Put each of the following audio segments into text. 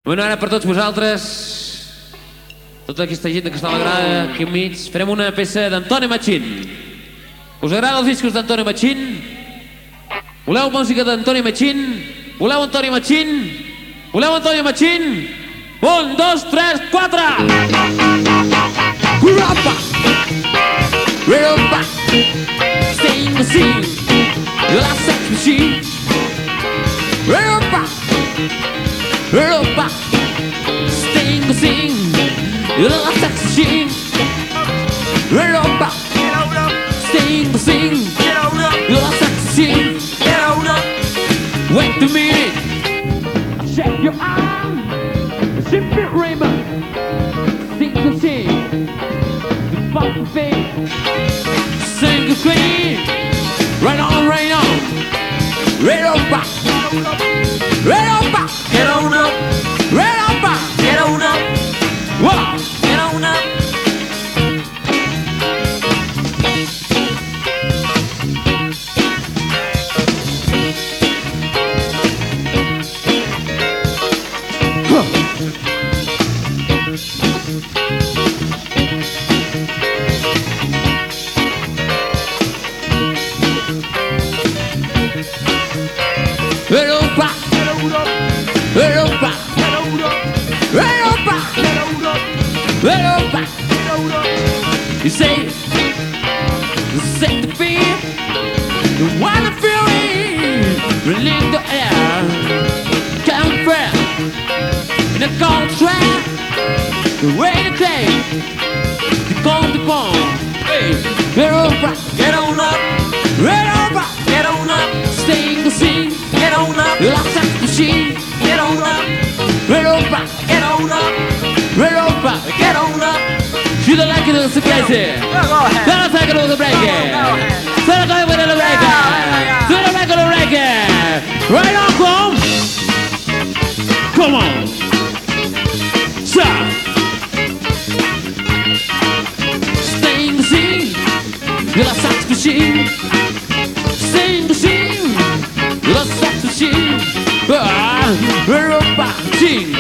Bueno, ara per tots vosaltres, tota aquesta gent que està a la grada aquí enmig, farem una peça d'Antoni Machín. Us agraden els discos d'Antoni Machín? Voleu música d'Antoni Machín? Voleu Antoni Machín? Voleu Antoni Machín? 1, 2, 3, 4! Hurrapa! Hurrapa! Sing, sing, la sex machine. Hurrapa! Hurrapa! Sing, sing, la sex machine. Hurrapa! Sing, sing, la sex machine. Wait a minute, check your arm. Simply Raymond, sing the sing, the fucking thing, sing the queen, right on, right on, right on back, right on back, get on up, right on back, get on up, wow, get on up. Europa, Europa, Europa, Europa. You say the fear, the one feeling, release the air, come from in a contract, the way to take, the cold to bone. Hey, Europa, get on up, Europa, get on up, sing, sing. Get on up, la sex machine. Get on up, Europa. Get on up, Europa. Get on up. You don't like it, it's crazy. Go ahead. Don't take it, it's breaking. Don't take it, it's breaking. Don't make it, it's breaking. Right on, come on. Stop. Sing, sing, la sex machine. Sing, sing. La sex machine, Europa, sing.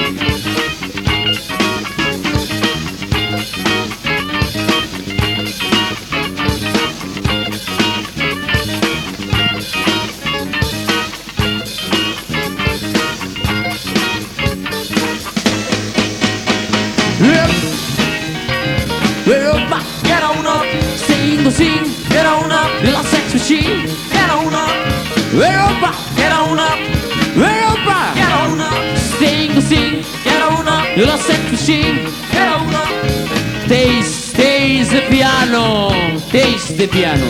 Europa, get on up, sing, sing, get on up, la sex machine, get on up. Europa, get on up, Europa, get on up, sing, sing, get on up, la sex machine, get on up. Taste the piano, taste the piano.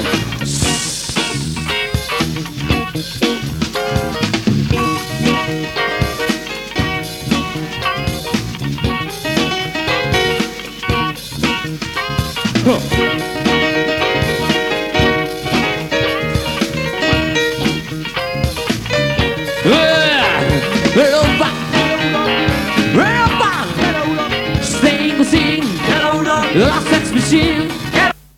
Europa, Europa, sing, sing, la sex machine.